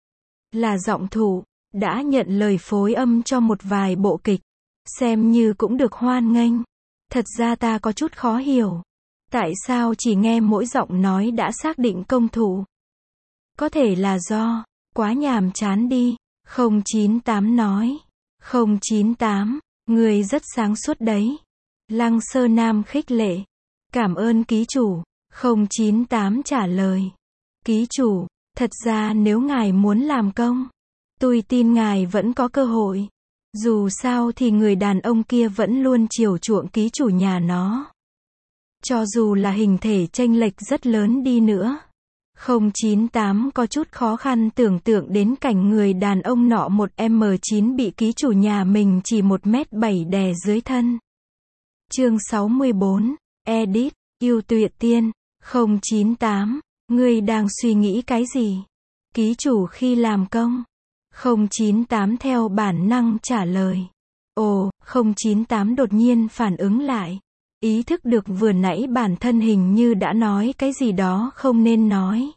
Là giọng thủ, đã nhận lời phối âm cho một vài bộ kịch. Xem như cũng được hoan nghênh. Thật ra ta có chút khó hiểu. Tại sao chỉ nghe mỗi giọng nói đã xác định công thủ? Có thể là do quá nhàm chán đi. không chín tám nói. không chín tám, người rất sáng suốt đấy. Lăng Sơ Nam khích lệ. Cảm ơn ký chủ. không chín tám trả lời. Ký chủ, thật ra nếu ngài muốn làm công, tôi tin ngài vẫn có cơ hội. Dù sao thì người đàn ông kia vẫn luôn chiều chuộng ký chủ nhà nó. Cho dù là hình thể chênh lệch rất lớn đi nữa. không chín tám có chút khó khăn tưởng tượng đến cảnh người đàn ông nọ một em chín bị ký chủ nhà mình chỉ một mét bảy đè dưới thân. Chương sáu mươi bốn, Edit, Yêu Tuyệt Tiên. không chín tám, ngươi đang suy nghĩ cái gì? Ký chủ khi làm công. không chín tám theo bản năng trả lời. Ồ, không chín tám đột nhiên phản ứng lại. Ý thức được vừa nãy bản thân hình như đã nói cái gì đó không nên nói.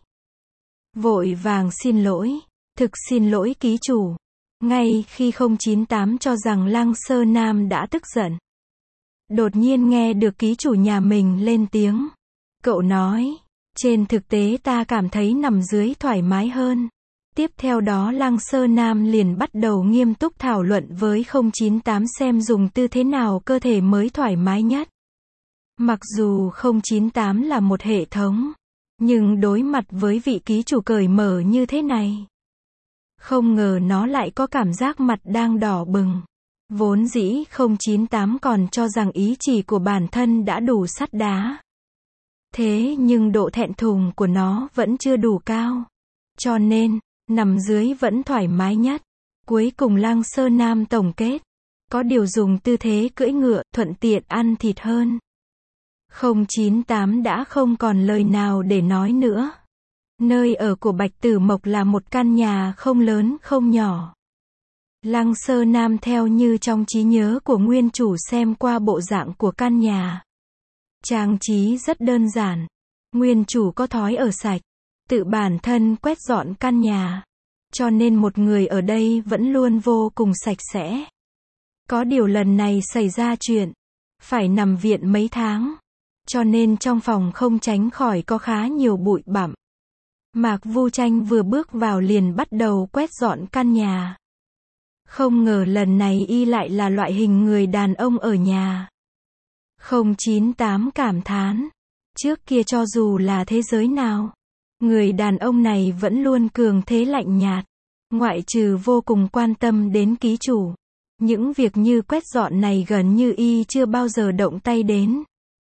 Vội vàng xin lỗi. Thực xin lỗi ký chủ. Ngay khi không chín tám cho rằng Lăng Sơ Nam đã tức giận. Đột nhiên nghe được ký chủ nhà mình lên tiếng. Cậu nói, trên thực tế ta cảm thấy nằm dưới thoải mái hơn. Tiếp theo đó Lăng Sơ Nam liền bắt đầu nghiêm túc thảo luận với không chín tám xem dùng tư thế nào cơ thể mới thoải mái nhất. Mặc dù không chín tám là một hệ thống, Nhưng đối mặt với vị ký chủ cởi mở như thế này, không ngờ nó lại có cảm giác mặt đang đỏ bừng. Vốn dĩ không chín tám còn cho rằng ý chỉ của bản thân đã đủ sắt đá. Thế nhưng độ thẹn thùng của nó vẫn chưa đủ cao. Cho nên, nằm dưới vẫn thoải mái nhất. Cuối cùng Lăng Sơ Nam tổng kết. Có điều dùng tư thế cưỡi ngựa, thuận tiện ăn thịt hơn. không chín tám đã không còn lời nào để nói nữa. Nơi ở của Bạch Tử Mộc là một căn nhà không lớn không nhỏ. Lăng Sơ Nam theo như trong trí nhớ của nguyên chủ xem qua bộ dạng của căn nhà. Trang trí rất đơn giản. Nguyên chủ có thói ở sạch, tự bản thân quét dọn căn nhà. Cho nên một người ở đây vẫn luôn vô cùng sạch sẽ. Có điều lần này xảy ra chuyện, phải nằm viện mấy tháng. Cho nên trong phòng không tránh khỏi có khá nhiều bụi bặm. Mạc Vu Tranh vừa bước vào liền bắt đầu quét dọn căn nhà. Không ngờ lần này y lại là loại hình người đàn ông ở nhà. không chín tám cảm thán. Trước kia cho dù là thế giới nào, người đàn ông này vẫn luôn cường thế lạnh nhạt. Ngoại trừ vô cùng quan tâm đến ký chủ. Những việc như quét dọn này gần như y chưa bao giờ động tay đến.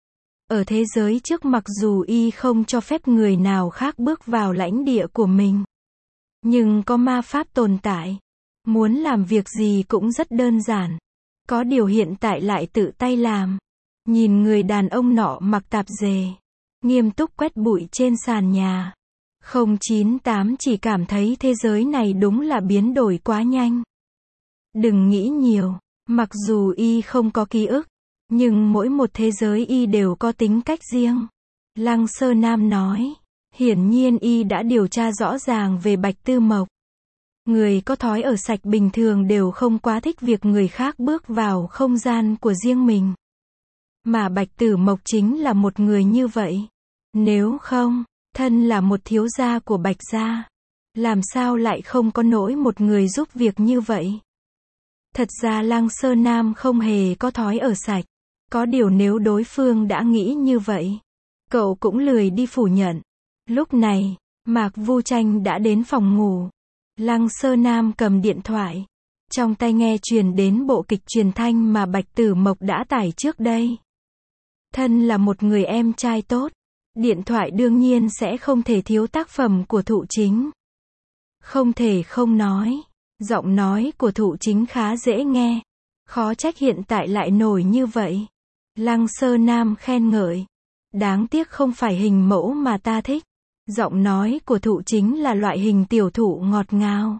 Ở thế giới trước mặc dù y không cho phép người nào khác bước vào lãnh địa của mình. Nhưng có ma pháp tồn tại. Muốn làm việc gì cũng rất đơn giản. Có điều hiện tại lại tự tay làm. Nhìn người đàn ông nọ mặc tạp dề, nghiêm túc quét bụi trên sàn nhà. không chín tám chỉ cảm thấy thế giới này đúng là biến đổi quá nhanh. Đừng nghĩ nhiều, mặc dù y không có ký ức, nhưng mỗi một thế giới y đều có tính cách riêng. Lăng Sơ Nam nói, hiển nhiên y đã điều tra rõ ràng về Bạch Tư Mộc. Người có thói ở sạch bình thường đều không quá thích việc người khác bước vào không gian của riêng mình. Mà Bạch Tử Mộc chính là một người như vậy. Nếu không, thân là một thiếu gia của Bạch gia, làm sao lại không có nỗi một người giúp việc như vậy. Thật ra Lăng Sơ Nam không hề có thói ở sạch. Có điều nếu đối phương đã nghĩ như vậy, cậu cũng lười đi phủ nhận. Lúc này, Mạc Vu Tranh đã đến phòng ngủ. Lăng Sơ Nam cầm điện thoại. Trong tai nghe truyền đến bộ kịch truyền thanh mà Bạch Tử Mộc đã tải trước đây. Thân là một người em trai tốt, điện thoại đương nhiên sẽ không thể thiếu tác phẩm của Thụ Chính. Không thể không nói, giọng nói của Thụ Chính khá dễ nghe. Khó trách hiện tại lại nổi như vậy. Lăng Sơ Nam khen ngợi. Đáng tiếc không phải hình mẫu mà ta thích. Giọng nói của Thụ Chính là loại hình tiểu thụ ngọt ngào,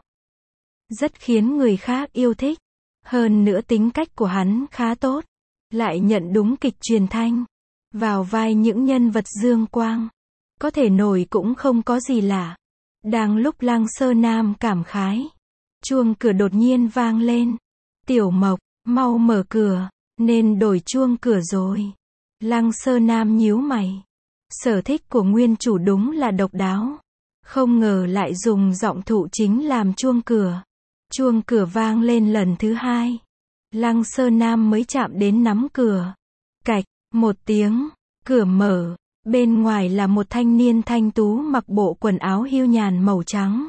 rất khiến người khác yêu thích. Hơn nữa tính cách của hắn khá tốt. Lại nhận đúng kịch truyền thanh, vào vai những nhân vật dương quang. Có thể nổi cũng không có gì lạ. Đang lúc Lăng Sơ Nam cảm khái, chuông cửa đột nhiên vang lên. Tiểu Mộc, mau mở cửa, nên đổi chuông cửa rồi. Lăng Sơ Nam nhíu mày. Sở thích của nguyên chủ đúng là độc đáo. Không ngờ lại dùng giọng Thụ Chính làm chuông cửa. Chuông cửa vang lên lần thứ hai. Lăng Sơ Nam mới chạm đến nắm cửa. Cạch, một tiếng, cửa mở. Bên ngoài là một thanh niên thanh tú mặc bộ quần áo hiu nhàn màu trắng.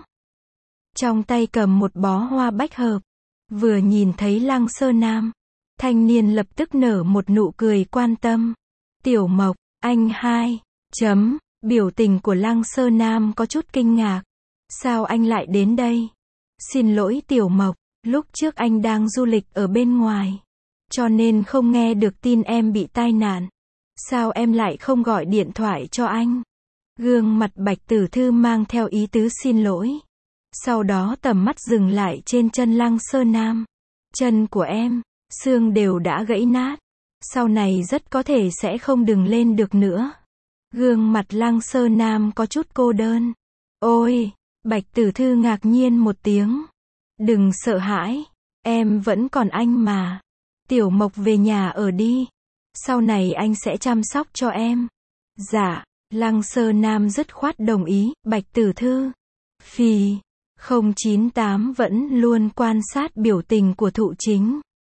Trong tay cầm một bó hoa bách hợp. Vừa nhìn thấy Lăng Sơ Nam, thanh niên lập tức nở một nụ cười quan tâm. Tiểu Mộc, anh hai, chấm, biểu tình của Lăng Sơ Nam có chút kinh ngạc. Sao anh lại đến đây? Xin lỗi Tiểu Mộc, lúc trước anh đang du lịch ở bên ngoài, cho nên không nghe được tin em bị tai nạn. Sao em lại không gọi điện thoại cho anh? Gương mặt Bạch Tử Thư mang theo ý tứ xin lỗi. Sau đó tầm mắt dừng lại trên chân Lăng Sơ Nam. Chân của em, xương đều đã gãy nát. Sau này rất có thể sẽ không đừng lên được nữa. Gương mặt Lăng Sơ Nam có chút cô đơn. Ôi, Bạch Tử Thư ngạc nhiên một tiếng. Đừng sợ hãi, em vẫn còn anh mà. Tiểu Mộc về nhà ở đi. Sau này anh sẽ chăm sóc cho em. Dạ, Lăng Sơ Nam dứt khoát đồng ý. Bạch Tử Thư. Phì. không chín tám vẫn luôn quan sát biểu tình của Thụ Chính.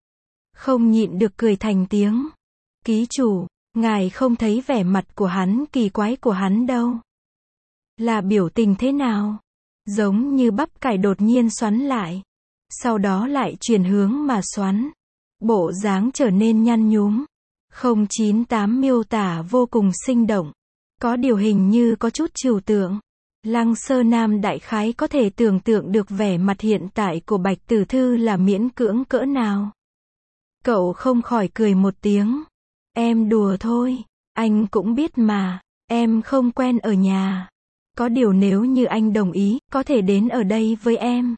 Không nhịn được cười thành tiếng. Ký chủ, ngài không thấy vẻ mặt của hắn kỳ quái của hắn đâu. Là biểu tình thế nào? Giống như bắp cải đột nhiên xoắn lại. Sau đó lại chuyển hướng mà xoắn. Bộ dáng trở nên nhăn nhúm. không chín tám miêu tả vô cùng sinh động. Có điều hình như có chút trừu tượng. Lăng Sơ Nam đại khái có thể tưởng tượng được vẻ mặt hiện tại của Bạch Tử Thư là miễn cưỡng cỡ nào. Cậu không khỏi cười một tiếng. Em đùa thôi, anh cũng biết mà, em không quen ở nhà. Có điều nếu như anh đồng ý, có thể đến ở đây với em.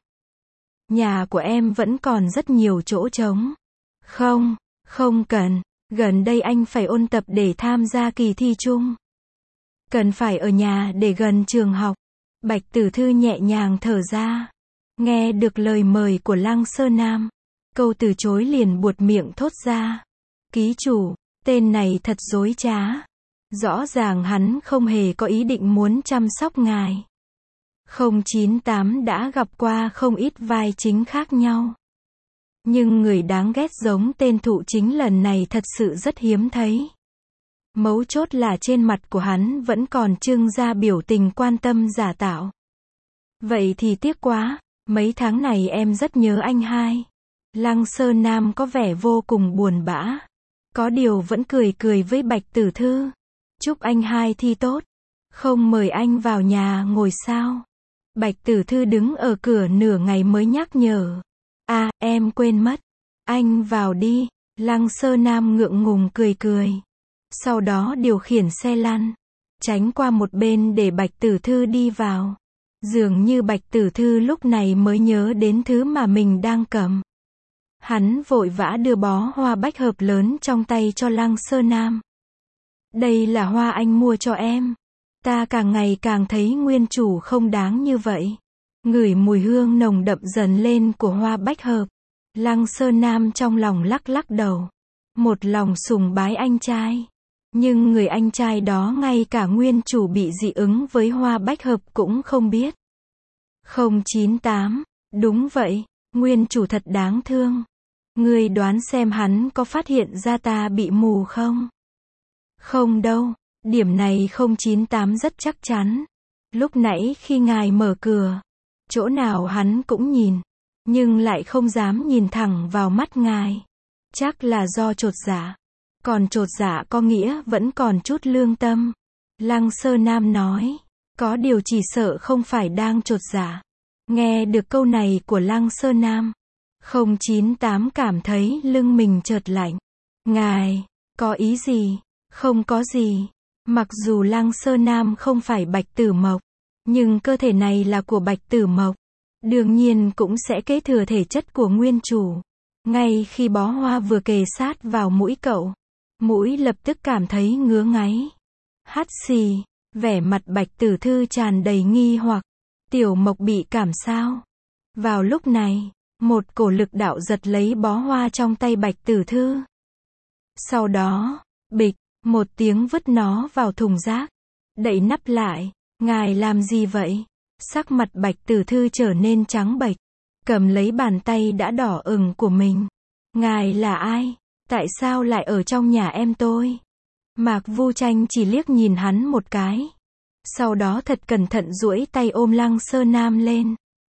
Nhà của em vẫn còn rất nhiều chỗ trống. Không, không cần, gần đây anh phải ôn tập để tham gia kỳ thi chung. Cần phải ở nhà để gần trường học. Bạch Tử Thư nhẹ nhàng thở ra. Nghe được lời mời của Lăng Sơ Nam. Câu từ chối liền buột miệng thốt ra. Ký chủ, tên này thật dối trá. Rõ ràng hắn không hề có ý định muốn chăm sóc ngài. không chín tám đã gặp qua không ít vai chính khác nhau. Nhưng người đáng ghét giống tên thụ chính lần này thật sự rất hiếm thấy. Mấu chốt là trên mặt của hắn vẫn còn trưng ra biểu tình quan tâm giả tạo. Vậy thì tiếc quá, mấy tháng này em rất nhớ anh hai. Lăng Sơ Nam có vẻ vô cùng buồn bã. Có điều vẫn cười cười với Bạch Tử Thư. Chúc anh hai thi tốt. Không mời anh vào nhà ngồi sao? Bạch Tử Thư đứng ở cửa nửa ngày mới nhắc nhở. À, em quên mất. Anh vào đi. Lăng Sơ Nam ngượng ngùng cười cười. Sau đó điều khiển xe lăn. Tránh qua một bên để Bạch Tử Thư đi vào. Dường như Bạch Tử Thư lúc này mới nhớ đến thứ mà mình đang cầm. Hắn vội vã đưa bó hoa bách hợp lớn trong tay cho Lăng Sơ Nam. Đây là hoa anh mua cho em. Ta càng ngày càng thấy nguyên chủ không đáng như vậy. Ngửi mùi hương nồng đậm dần lên của hoa bách hợp. Lăng Sơ Nam trong lòng lắc lắc đầu. Một lòng sùng bái anh trai. Nhưng người anh trai đó ngay cả nguyên chủ bị dị ứng với hoa bách hợp cũng không biết. không chín tám, đúng vậy, nguyên chủ thật đáng thương. Ngươi đoán xem hắn có phát hiện ra ta bị mù không? Không đâu, điểm này không chín tám rất chắc chắn. Lúc nãy khi ngài mở cửa, chỗ nào hắn cũng nhìn, nhưng lại không dám nhìn thẳng vào mắt ngài. Chắc là do chột dạ. Còn chột dạ có nghĩa vẫn còn chút lương tâm. Lăng Sơ Nam nói. Có điều chỉ sợ không phải đang chột dạ. Nghe được câu này của Lăng Sơ Nam. không chín tám cảm thấy lưng mình chợt lạnh. Ngài, có ý gì? Không có gì. Mặc dù Lăng Sơ Nam không phải Bạch Tử Mộc, nhưng cơ thể này là của Bạch Tử Mộc. Đương nhiên cũng sẽ kế thừa thể chất của nguyên chủ. Ngay khi bó hoa vừa kề sát vào mũi cậu, mũi lập tức cảm thấy ngứa ngáy. Hắt xì, vẻ mặt Bạch Tử Thư tràn đầy nghi hoặc. Tiểu Mộc bị cảm sao? Vào lúc này, một cổ lực đạo giật lấy bó hoa trong tay Bạch Tử Thư. Sau đó, bịch, một tiếng vứt nó vào thùng rác. Đậy nắp lại. Ngài làm gì vậy? Sắc mặt Bạch Tử Thư trở nên trắng bệch. Cầm lấy bàn tay đã đỏ ửng của mình. Ngài là ai? Tại sao lại ở trong nhà em tôi? Mạc Vu Tranh chỉ liếc nhìn hắn một cái. Sau đó thật cẩn thận duỗi tay ôm Lăng Sơ Nam lên.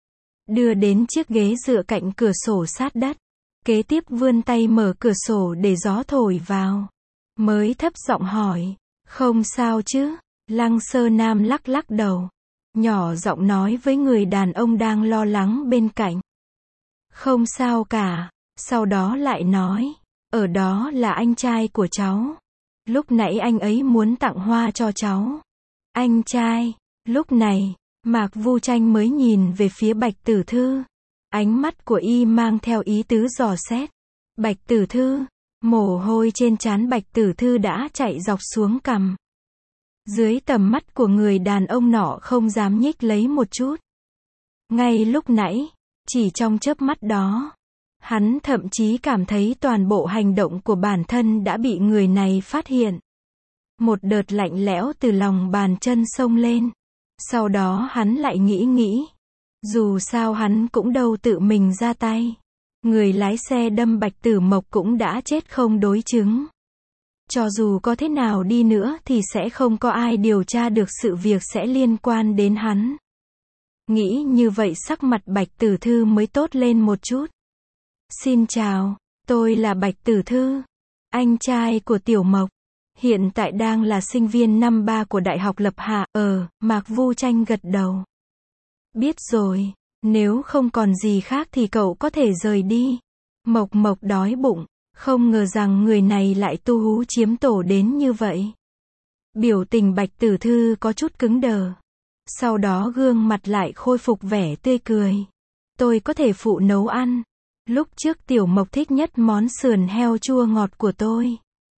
Đưa đến chiếc ghế dựa cạnh cửa sổ sát đất. Kế tiếp vươn tay mở cửa sổ để gió thổi vào. Mới thấp giọng hỏi. Không sao chứ? Lăng Sơ Nam lắc lắc đầu. Nhỏ giọng nói với người đàn ông đang lo lắng bên cạnh. Không sao cả. Sau đó lại nói. Ở đó là anh trai của cháu. Lúc nãy anh ấy muốn tặng hoa cho cháu. Anh trai. Lúc này, Mạc Vu Tranh mới nhìn về phía Bạch Tử Thư. Ánh mắt của y mang theo ý tứ dò xét. Bạch Tử Thư. Mồ hôi trên trán Bạch Tử Thư đã chạy dọc xuống cằm. Dưới tầm mắt của người đàn ông nọ không dám nhích lấy một chút. Ngay lúc nãy, chỉ trong chớp mắt đó, hắn thậm chí cảm thấy toàn bộ hành động của bản thân đã bị người này phát hiện. Một đợt lạnh lẽo từ lòng bàn chân xông lên. Sau đó hắn lại nghĩ nghĩ. Dù sao hắn cũng đâu tự mình ra tay. Người lái xe đâm Bạch Tử Mộc cũng đã chết không đối chứng. Cho dù có thế nào đi nữa thì sẽ không có ai điều tra được sự việc sẽ liên quan đến hắn. Nghĩ như vậy sắc mặt Bạch Tử Thư mới tốt lên một chút. Xin chào, tôi là Bạch Tử Thư, anh trai của Tiểu Mộc. Hiện tại đang là sinh viên năm ba của Đại học Lập Hạ. Ờ, Mạc Vu Tranh gật đầu. Biết rồi, nếu không còn gì khác thì cậu có thể rời đi. Mộc Mộc đói bụng, không ngờ rằng người này lại tu hú chiếm tổ đến như vậy. Biểu tình Bạch Tử Thư có chút cứng đờ. Sau đó gương mặt lại khôi phục vẻ tươi cười. Tôi có thể phụ nấu ăn. Lúc trước Tiểu Mộc thích nhất món sườn heo chua ngọt của tôi.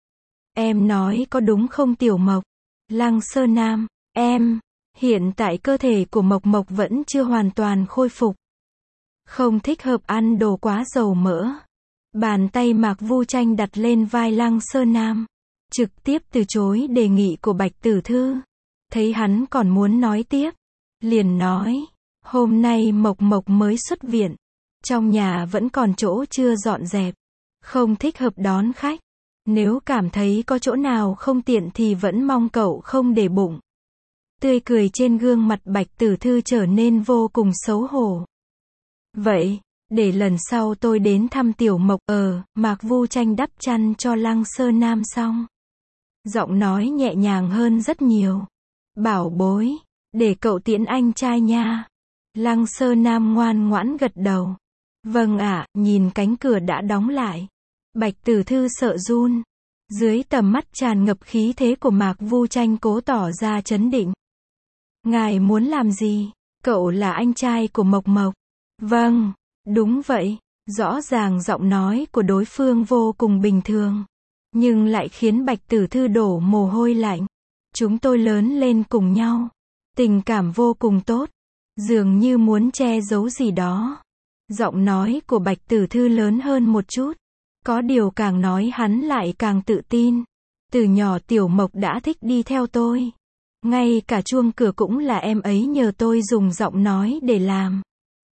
Em nói có đúng không Tiểu Mộc? Lăng Sơ Nam, em, hiện tại cơ thể của Mộc Mộc vẫn chưa hoàn toàn khôi phục. Không thích hợp ăn đồ quá dầu mỡ. Bàn tay Mạc Vu Tranh đặt lên vai Lăng Sơ Nam. Trực tiếp từ chối đề nghị của Bạch Tử Thư. Thấy hắn còn muốn nói tiếp. Liền nói, hôm nay Mộc Mộc mới xuất viện. Trong nhà vẫn còn chỗ chưa dọn dẹp. Không thích hợp đón khách. Nếu cảm thấy có chỗ nào không tiện thì vẫn mong cậu không để bụng. Tươi cười trên gương mặt Bạch Tử Thư trở nên vô cùng xấu hổ. Vậy, để lần sau tôi đến thăm Tiểu Mộc. Ờ, Mạc Vu Tranh đắp chăn cho Lăng Sơ Nam xong. Giọng nói nhẹ nhàng hơn rất nhiều. Bảo bối, để cậu tiễn anh trai nha. Lăng Sơ Nam ngoan ngoãn gật đầu. Vâng ạ, nhìn cánh cửa đã đóng lại. Bạch Tử Thư sợ run. Dưới tầm mắt tràn ngập khí thế của Mạc Vu Tranh cố tỏ ra trấn định. Ngài muốn làm gì? Cậu là anh trai của Mộc Mộc. Vâng, đúng vậy. Rõ ràng giọng nói của đối phương vô cùng bình thường. Nhưng lại khiến Bạch Tử Thư đổ mồ hôi lạnh. Chúng tôi lớn lên cùng nhau. Tình cảm vô cùng tốt. Dường như muốn che giấu gì đó. Giọng nói của Bạch Tử Thư lớn hơn một chút. Có điều càng nói hắn lại càng tự tin. Từ nhỏ Tiểu Mộc đã thích đi theo tôi. Ngay cả chuông cửa cũng là em ấy nhờ tôi dùng giọng nói để làm.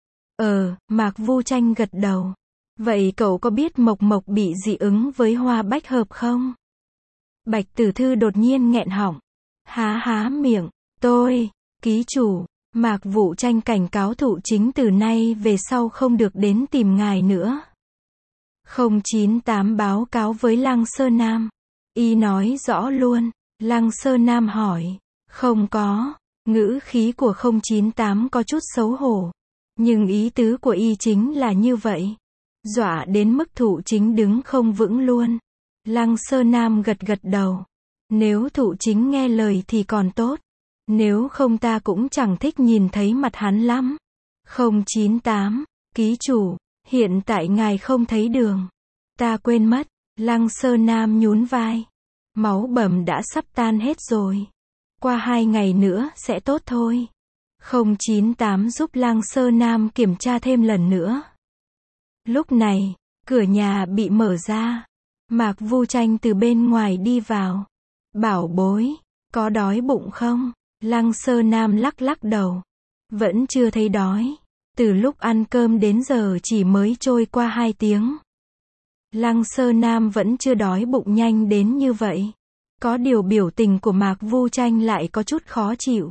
Ờ, Mạc Vu Tranh gật đầu. Vậy cậu có biết Mộc Mộc bị dị ứng với hoa bách hợp không? Bạch Tử Thư đột nhiên nghẹn họng. Há há miệng. Tôi, ký chủ, Mạc Vu Tranh cảnh cáo thụ chính từ nay về sau không được đến tìm ngài nữa. không chín tám báo cáo với Lăng Sơ Nam. Y nói rõ luôn. Lăng Sơ Nam hỏi. Không có. Ngữ khí của không chín tám có chút xấu hổ. Nhưng ý tứ của Y chính là như vậy. Dọa đến mức thụ chính đứng không vững luôn. Lăng Sơ Nam gật gật đầu. Nếu thụ chính nghe lời thì còn tốt. Nếu không ta cũng chẳng thích nhìn thấy mặt hắn lắm. không chín tám. Ký chủ. Hiện tại ngài không thấy đường. Ta quên mất. Lăng Sơ Nam nhún vai. Máu bầm đã sắp tan hết rồi. Qua hai ngày nữa sẽ tốt thôi. không chín tám giúp Lăng Sơ Nam kiểm tra thêm lần nữa. Lúc này, cửa nhà bị mở ra. Mạc Vu Tranh từ bên ngoài đi vào. Bảo bối, có đói bụng không? Lăng Sơ Nam lắc lắc đầu. Vẫn chưa thấy đói. Từ lúc ăn cơm đến giờ chỉ mới trôi qua hai tiếng. Lăng Sơ Nam vẫn chưa đói bụng nhanh đến như vậy. Có điều biểu tình của Mạc Vu Tranh lại có chút khó chịu.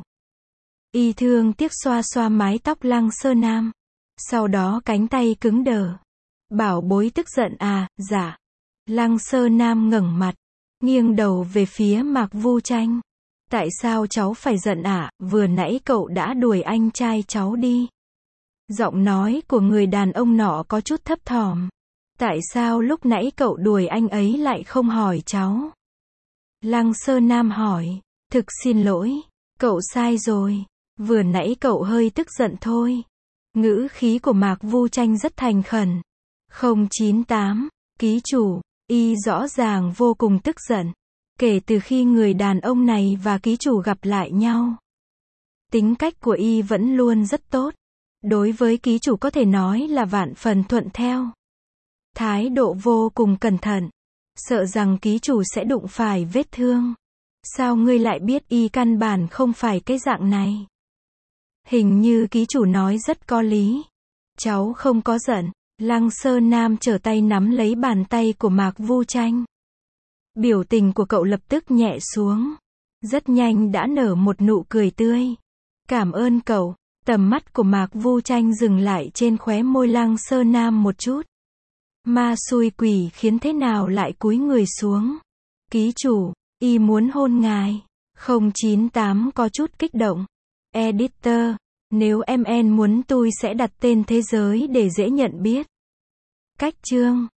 Y thương tiếc xoa xoa mái tóc Lăng Sơ Nam. Sau đó cánh tay cứng đờ. Bảo bối tức giận à, dạ. Lăng Sơ Nam ngẩng mặt, nghiêng đầu về phía Mạc Vu Tranh. Tại sao cháu phải giận ạ, à? Vừa nãy cậu đã đuổi anh trai cháu đi. Giọng nói của người đàn ông nọ có chút thấp thỏm. Tại sao lúc nãy cậu đuổi anh ấy lại không hỏi cháu? Lăng Sơ Nam hỏi. Thực xin lỗi, cậu sai rồi. Vừa nãy cậu hơi tức giận thôi. Ngữ khí của Mạc Vu Tranh rất thành khẩn. không chín tám. Ký chủ. Y rõ ràng vô cùng tức giận. Kể từ khi người đàn ông này và ký chủ gặp lại nhau. Tính cách của Y vẫn luôn rất tốt. Đối với ký chủ có thể nói là vạn phần thuận theo. Thái độ vô cùng cẩn thận. Sợ rằng ký chủ sẽ đụng phải vết thương. Sao ngươi lại biết Y căn bản không phải cái dạng này? Hình như ký chủ nói rất có lý. Cháu không có giận. Lăng Sơ Nam trở tay nắm lấy bàn tay của Mạc Vu Tranh. Biểu tình của cậu lập tức nhẹ xuống. Rất nhanh đã nở một nụ cười tươi. Cảm ơn cậu. Tầm mắt của Mạc Vu Tranh dừng lại trên khóe môi Lăng Sơ Nam một chút. Ma xui quỷ khiến thế nào lại cúi người xuống. Ký chủ, y muốn hôn ngài. không chín tám có chút kích động. Editor, nếu em en muốn tôi sẽ đặt tên thế giới để dễ nhận biết. Cách chương